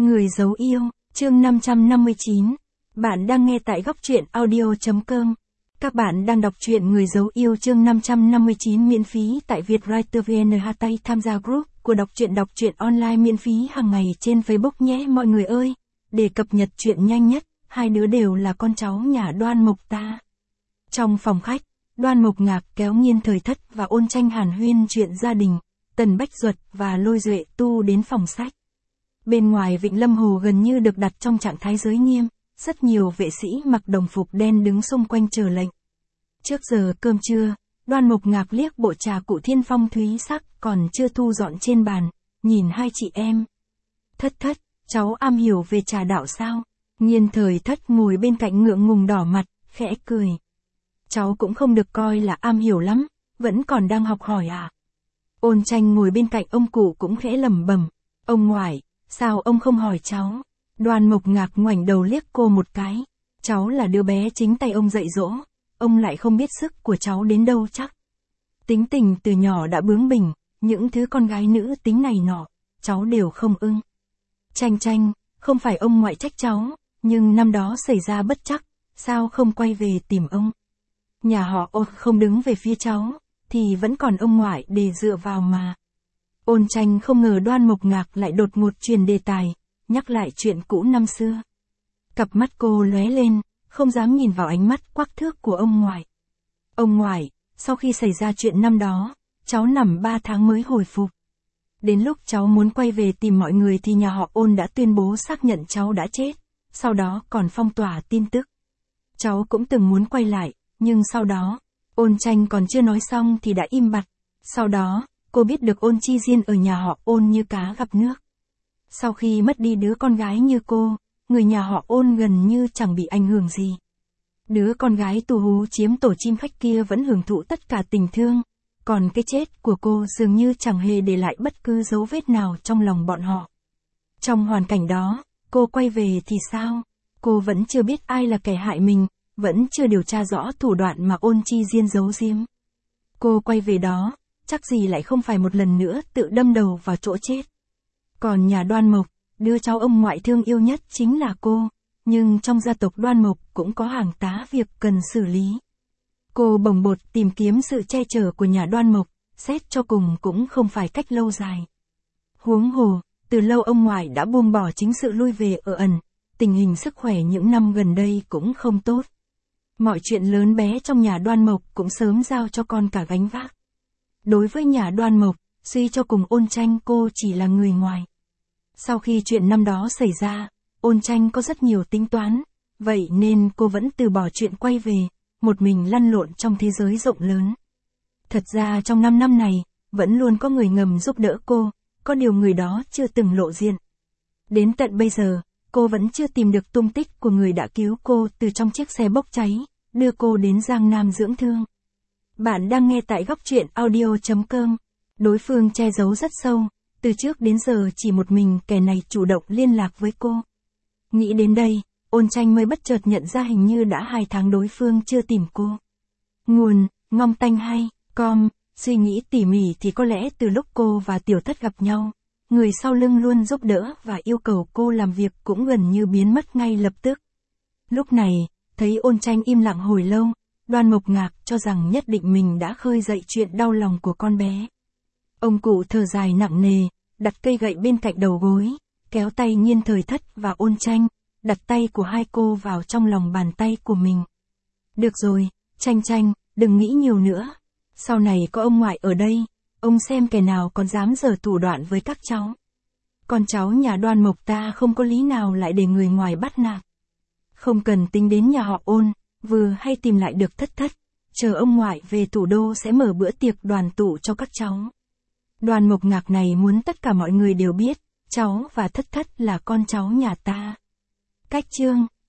Người giấu yêu, chương 559. Bạn đang nghe tại góc truyện audio.com. Các bạn đang đọc truyện Người giấu yêu chương 559 miễn phí tại Vietwriter VN. Tham gia group của đọc truyện online miễn phí hàng ngày trên Facebook nhé mọi người ơi. Để cập nhật truyện nhanh nhất, hai đứa đều là con cháu nhà Đoan Mộc ta. Trong phòng khách, Đoan Mộc Ngạc kéo Nghiên Thời Thất và Ôn Tranh hàn huyên chuyện gia đình, Tần Bách Duật và Lôi Duệ Tu đến phòng sách. Bên ngoài Vịnh Lâm Hồ gần như được đặt trong trạng thái giới nghiêm, rất nhiều vệ sĩ mặc đồng phục đen đứng xung quanh chờ lệnh. Trước giờ cơm trưa, Đoan Mộc Ngạc liếc bộ trà cụ Thiên Phong thúy sắc còn chưa thu dọn trên bàn, nhìn hai chị em. Thất Thất, cháu am hiểu về trà đạo sao? Nghiên Thời Thất ngồi bên cạnh ngượng ngùng đỏ mặt, khẽ cười. Cháu cũng không được coi là am hiểu lắm, vẫn còn đang học hỏi à? Ôn Tranh ngồi bên cạnh ông cụ cũng khẽ lẩm bẩm, ông ngoại, sao ông không hỏi cháu? Đoan Mộc Ngạc ngoảnh đầu liếc cô một cái, cháu là đứa bé chính tay ông dạy dỗ, ông lại không biết sức của cháu đến đâu chắc. Tính tình từ nhỏ đã bướng bỉnh, những thứ con gái nữ tính này nọ, cháu đều không ưng. Tranh, không phải ông ngoại trách cháu, nhưng năm đó xảy ra bất trắc, sao không quay về tìm ông? Nhà họ Ôn không đứng về phía cháu, thì vẫn còn ông ngoại để dựa vào mà. Ôn Tranh không ngờ Đoan Mộc Ngạc lại đột ngột truyền đề tài, nhắc lại chuyện cũ năm xưa. Cặp mắt cô lóe lên, không dám nhìn vào ánh mắt quắc thước của ông ngoại. Ông ngoại, sau khi xảy ra chuyện năm đó, cháu nằm 3 tháng mới hồi phục. Đến lúc cháu muốn quay về tìm mọi người thì nhà họ Ôn đã tuyên bố xác nhận cháu đã chết, sau đó còn phong tỏa tin tức. Cháu cũng từng muốn quay lại, nhưng sau đó, Ôn Tranh còn chưa nói xong thì đã im bặt. Sau đó, cô biết được Ôn Chi Diên ở nhà họ Ôn như cá gặp nước. Sau khi mất đi đứa con gái như cô, người nhà họ Ôn gần như chẳng bị ảnh hưởng gì. Đứa con gái tù hú chiếm tổ chim khách kia vẫn hưởng thụ tất cả tình thương, còn cái chết của cô dường như chẳng hề để lại bất cứ dấu vết nào trong lòng bọn họ. Trong hoàn cảnh đó, cô quay về thì sao? Cô vẫn chưa biết ai là kẻ hại mình, vẫn chưa điều tra rõ thủ đoạn mà Ôn Chi Diên giấu giếm. Cô quay về đó, chắc gì lại không phải một lần nữa tự đâm đầu vào chỗ chết. Còn nhà Đoan Mộc, đứa cháu ông ngoại thương yêu nhất chính là cô, nhưng trong gia tộc Đoan Mộc cũng có hàng tá việc cần xử lý. Cô bồng bột tìm kiếm sự che chở của nhà Đoan Mộc, xét cho cùng cũng không phải cách lâu dài. Huống hồ, từ lâu ông ngoại đã buông bỏ chính sự lui về ở ẩn, tình hình sức khỏe những năm gần đây cũng không tốt. Mọi chuyện lớn bé trong nhà Đoan Mộc cũng sớm giao cho con cả gánh vác. Đối với nhà Đoan Mộc, suy cho cùng Ôn Tranh cô chỉ là người ngoài. Sau khi chuyện năm đó xảy ra, Ôn Tranh có rất nhiều tính toán, vậy nên cô vẫn từ bỏ chuyện quay về, một mình lăn lộn trong thế giới rộng lớn. Thật ra trong 5 năm này, vẫn luôn có người ngầm giúp đỡ cô, có điều người đó chưa từng lộ diện. Đến tận bây giờ, cô vẫn chưa tìm được tung tích của người đã cứu cô từ trong chiếc xe bốc cháy, đưa cô đến Giang Nam dưỡng thương. Bạn đang nghe tại góc truyện audio.com. Đối phương che giấu rất sâu, từ trước đến giờ chỉ một mình kẻ này chủ động liên lạc với cô. Nghĩ đến đây, Ôn Tranh mới bất chợt nhận ra hình như đã 2 tháng đối phương chưa tìm cô. Nguồn, Ngong Tanh hay, com, suy nghĩ tỉ mỉ thì có lẽ từ lúc cô và Tiểu Thất gặp nhau, người sau lưng luôn giúp đỡ và yêu cầu cô làm việc cũng gần như biến mất ngay lập tức. Lúc này, thấy Ôn Tranh im lặng hồi lâu, Đoan Mộc Ngạc cho rằng nhất định mình đã khơi dậy chuyện đau lòng của con bé. Ông cụ thở dài nặng nề, đặt cây gậy bên cạnh đầu gối, kéo tay Nghiên Thời Thất và Ôn Tranh, đặt tay của hai cô vào trong lòng bàn tay của mình. Được rồi, Tranh, đừng nghĩ nhiều nữa. Sau này có ông ngoại ở đây, ông xem kẻ nào còn dám giở thủ đoạn với các cháu. Con cháu nhà Đoan Mộc ta không có lý nào lại để người ngoài bắt nạt. Không cần tính đến nhà họ Ôn, vừa hay tìm lại được Thất, chờ ông ngoại về thủ đô sẽ mở bữa tiệc đoàn tụ cho các cháu. Đoan Mộc Ngạc này muốn tất cả mọi người đều biết, cháu và Thất là con cháu nhà ta. Cách chương